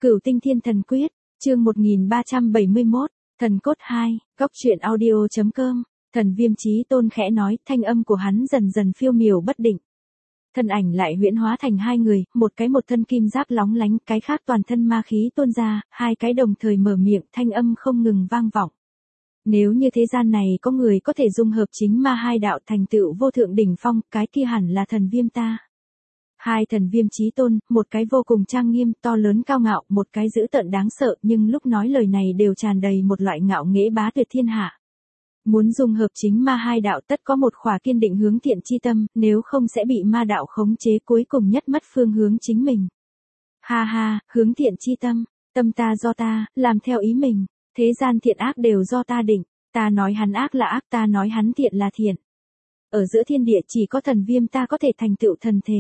Cửu Tinh Thiên Thần Quyết, chương 1371, Thần Cốt 2, Cóc truyện audio.com, Thần Viêm Chí Tôn khẽ nói, thanh âm của hắn dần dần phiêu miểu bất định. Thân ảnh lại huyễn hóa thành hai người, một cái một thân kim giáp lóng lánh, cái khác toàn thân ma khí tuôn ra, hai cái đồng thời mở miệng, thanh âm không ngừng vang vọng. Nếu như thế gian này có người có thể dung hợp chính ma hai đạo thành tựu vô thượng đỉnh phong, cái kia hẳn là Thần Viêm ta. Hai Thần Viêm Chí Tôn, một cái vô cùng trang nghiêm, to lớn cao ngạo, một cái dữ tợn đáng sợ, nhưng lúc nói lời này đều tràn đầy một loại ngạo nghễ bá tuyệt thiên hạ. Muốn dung hợp chính ma hai đạo tất có một khỏa kiên định hướng thiện chi tâm, nếu không sẽ bị ma đạo khống chế cuối cùng nhất mất phương hướng chính mình. Ha ha, hướng thiện chi tâm, tâm ta do ta, làm theo ý mình, thế gian thiện ác đều do ta định, ta nói hắn ác là ác, ta nói hắn thiện là thiện. Ở giữa thiên địa chỉ có Thần Viêm ta có thể thành tựu thần thể.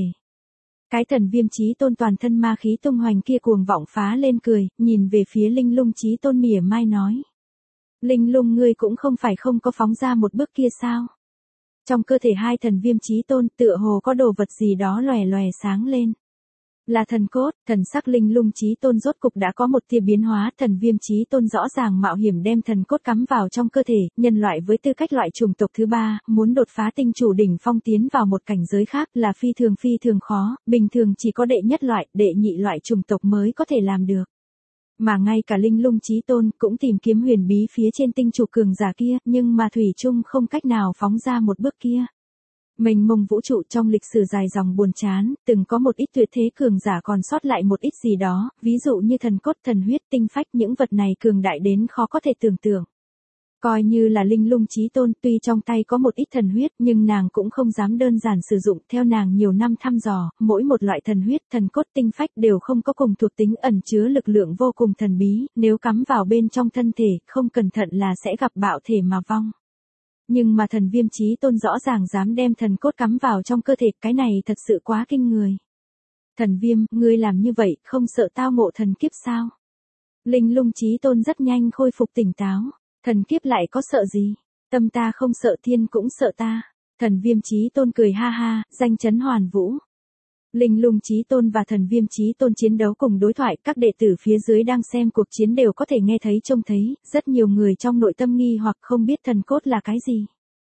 Cái Thần Viêm Chí Tôn toàn thân ma khí tung hoành kia cuồng vọng phá lên cười, nhìn về phía Linh Lung Chí Tôn mỉa mai nói. Linh Lung ngươi cũng không phải không có phóng ra một bước kia sao? Trong cơ thể hai Thần Viêm Chí Tôn tựa hồ có đồ vật gì đó lòe lòe sáng lên. Là thần cốt, thần sắc Linh Lung Chí Tôn rốt cục đã có một tia biến hóa, Thần Viêm Chí Tôn rõ ràng mạo hiểm đem thần cốt cắm vào trong cơ thể, nhân loại với tư cách loại chủng tộc thứ ba, muốn đột phá tinh chủ đỉnh phong tiến vào một cảnh giới khác là phi thường khó, bình thường chỉ có đệ nhất loại, đệ nhị loại chủng tộc mới có thể làm được. Mà ngay cả Linh Lung Chí Tôn cũng tìm kiếm huyền bí phía trên tinh chủ cường giả kia, nhưng mà thủy chung không cách nào phóng ra một bước kia. Mênh mông vũ trụ trong lịch sử dài dòng buồn chán, từng có một ít tuyệt thế cường giả còn sót lại một ít gì đó, ví dụ như thần cốt, thần huyết, tinh phách, những vật này cường đại đến khó có thể tưởng tượng. Coi như là Linh Lung Chí Tôn, tuy trong tay có một ít thần huyết, nhưng nàng cũng không dám đơn giản sử dụng, theo nàng nhiều năm thăm dò, mỗi một loại thần huyết, thần cốt, tinh phách đều không có cùng thuộc tính, ẩn chứa lực lượng vô cùng thần bí, nếu cắm vào bên trong thân thể, không cẩn thận là sẽ gặp bạo thể mà vong. Nhưng mà Thần Viêm Chí Tôn rõ ràng dám đem thần cốt cắm vào trong cơ thể, cái này thật sự quá kinh người. Thần Viêm, ngươi làm như vậy, không sợ tao ngộ thần kiếp sao? Linh Lung Chí Tôn rất nhanh khôi phục tỉnh táo. Thần kiếp lại có sợ gì? Tâm ta không sợ, thiên cũng sợ ta. Thần Viêm Chí Tôn cười ha ha, danh chấn hoàn vũ. Linh Lung Chí Tôn và Thần Viêm Chí Tôn chiến đấu cùng đối thoại, các đệ tử phía dưới đang xem cuộc chiến đều có thể nghe thấy trông thấy, rất nhiều người trong nội tâm nghi hoặc không biết thần cốt là cái gì.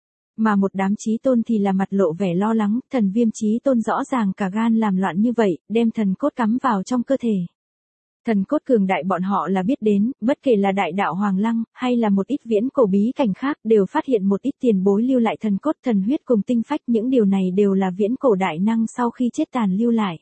Mà một đám Chí Tôn thì là mặt lộ vẻ lo lắng, Thần Viêm Chí Tôn rõ ràng cả gan làm loạn như vậy, đem thần cốt cắm vào trong cơ thể. Thần cốt cường đại bọn họ là biết đến, bất kể là đại đạo Hoàng Lăng, hay là một ít viễn cổ bí cảnh khác, đều phát hiện một ít tiền bối lưu lại thần cốt, thần huyết cùng tinh phách, những điều này đều là viễn cổ đại năng sau khi chết tàn lưu lại.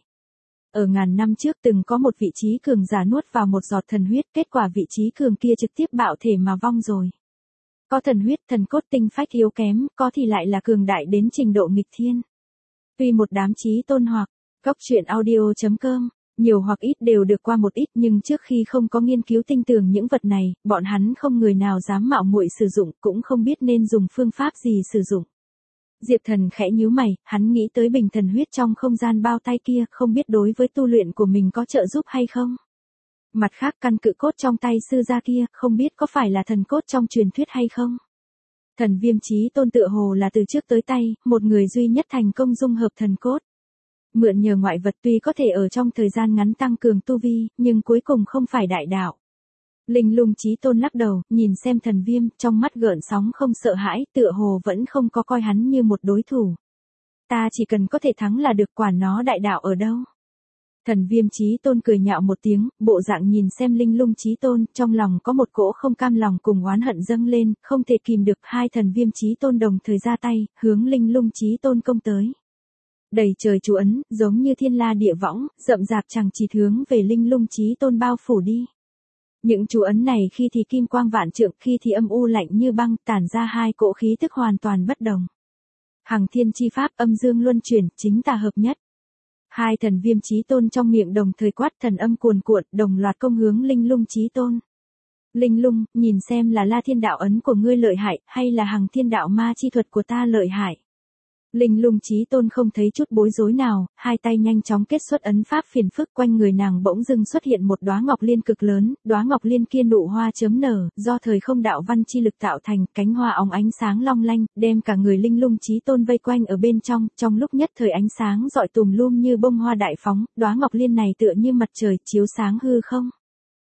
Ở ngàn năm trước từng có một vị trí cường giả nuốt vào một giọt thần huyết, kết quả vị trí cường kia trực tiếp bạo thể mà vong rồi. Có thần huyết, thần cốt, tinh phách yếu kém, có thì lại là cường đại đến trình độ nghịch thiên. Tuy một đám Chí Tôn hoặc, Cóc truyện audio.com, nhiều hoặc ít đều được qua một ít, nhưng trước khi không có nghiên cứu tinh tường những vật này, bọn hắn không người nào dám mạo muội sử dụng, cũng không biết nên dùng phương pháp gì sử dụng. Diệp Thần khẽ nhíu mày, hắn nghĩ tới bình thần huyết trong không gian bao tay kia, không biết đối với tu luyện của mình có trợ giúp hay không. Mặt khác căn cự cốt trong tay sư gia kia, không biết có phải là thần cốt trong truyền thuyết hay không. Thần Viêm Chí Tôn tựa hồ là từ trước tới tay, một người duy nhất thành công dung hợp thần cốt. Mượn nhờ ngoại vật tuy có thể ở trong thời gian ngắn tăng cường tu vi, nhưng cuối cùng không phải đại đạo. Linh Lung Chí Tôn lắc đầu, nhìn xem Thần Viêm, trong mắt gợn sóng không sợ hãi, tựa hồ vẫn không có coi hắn như một đối thủ. Ta chỉ cần có thể thắng là được, quản nó đại đạo ở đâu. Thần Viêm Chí Tôn cười nhạo một tiếng, bộ dạng nhìn xem Linh Lung Chí Tôn, trong lòng có một cỗ không cam lòng cùng oán hận dâng lên, không thể kìm được, hai Thần Viêm Chí Tôn đồng thời ra tay, hướng Linh Lung Chí Tôn công tới. Đầy trời chú ấn, giống như thiên la địa võng, rậm rạp chẳng chịt hướng về Linh Lung Chí Tôn bao phủ đi. Những chú ấn này khi thì kim quang vạn trượng, khi thì âm u lạnh như băng, tản ra hai cỗ khí tức hoàn toàn bất đồng. Hằng thiên chi pháp, âm dương luân chuyển, chính tà hợp nhất. Hai Thần Viêm Chí Tôn trong miệng đồng thời quát, thần âm cuồn cuộn, đồng loạt công hướng Linh Lung Chí Tôn. Linh Lung, nhìn xem là La Thiên đạo ấn của ngươi lợi hại, hay là Hằng Thiên đạo ma chi thuật của ta lợi hại. Linh Lung Chí Tôn không thấy chút bối rối nào, hai tay nhanh chóng kết xuất ấn pháp phiền phức, quanh người nàng bỗng dưng xuất hiện một đóa ngọc liên cực lớn, đóa ngọc liên kia nụ hoa chớm nở, do thời không đạo văn chi lực tạo thành, cánh hoa óng ánh sáng long lanh, đem cả người Linh Lung Chí Tôn vây quanh ở bên trong lúc nhất thời ánh sáng rọi tùm lum như bông hoa đại phóng, đóa ngọc liên này tựa như mặt trời chiếu sáng hư không.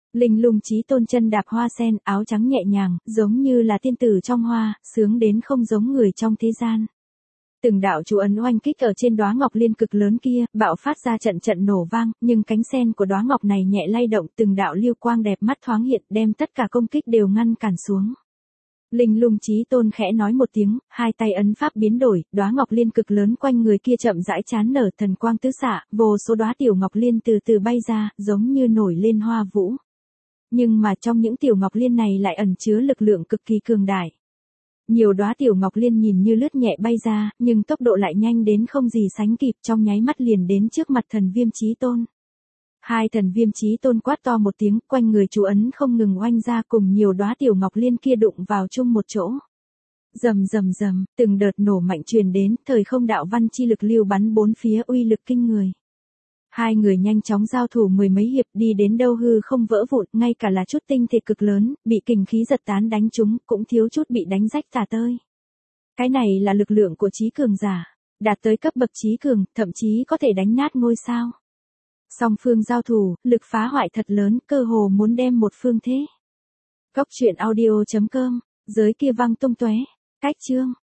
Linh lung chí tôn chân đạp hoa sen, áo trắng nhẹ nhàng, giống như là tiên tử trong hoa, sướng đến không giống người trong thế gian. Từng đạo chú ấn oanh kích ở trên đóa ngọc liên cực lớn kia, bạo phát ra trận trận nổ vang, nhưng cánh sen của đóa ngọc này nhẹ lay động, từng đạo lưu quang đẹp mắt thoáng hiện, đem tất cả công kích đều ngăn cản xuống. Linh lung chí tôn khẽ nói một tiếng, hai tay ấn pháp biến đổi, đóa ngọc liên cực lớn quanh người kia chậm rãi chán nở, thần quang tứ xạ, vô số đóa tiểu ngọc liên từ từ bay ra, giống như nổi lên hoa vũ. Nhưng mà trong những tiểu ngọc liên này lại ẩn chứa lực lượng cực kỳ cường đại. Nhiều đóa tiểu ngọc liên nhìn như lướt nhẹ bay ra, nhưng tốc độ lại nhanh đến không gì sánh kịp, trong nháy mắt liền đến trước mặt thần viêm chí tôn. Hai thần viêm chí tôn quát to một tiếng, quanh người chú ấn không ngừng oanh ra, cùng nhiều đóa tiểu ngọc liên kia đụng vào chung một chỗ. Rầm rầm rầm, từng đợt nổ mạnh truyền đến, thời không đạo văn chi lực lưu bắn bốn phía, uy lực kinh người. Hai người nhanh chóng giao thủ mười mấy hiệp, đi đến đâu hư không vỡ vụn, ngay cả là chút tinh thể cực lớn, bị kình khí giật tán đánh trúng, cũng thiếu chút bị đánh rách tả tơi. Cái này là lực lượng của trí cường giả, đạt tới cấp bậc trí cường, thậm chí có thể đánh nát ngôi sao. Song phương giao thủ, lực phá hoại thật lớn, cơ hồ muốn đem một phương thế. Cốc truyện audio.com, giới kia vang tung tóe. Cách chương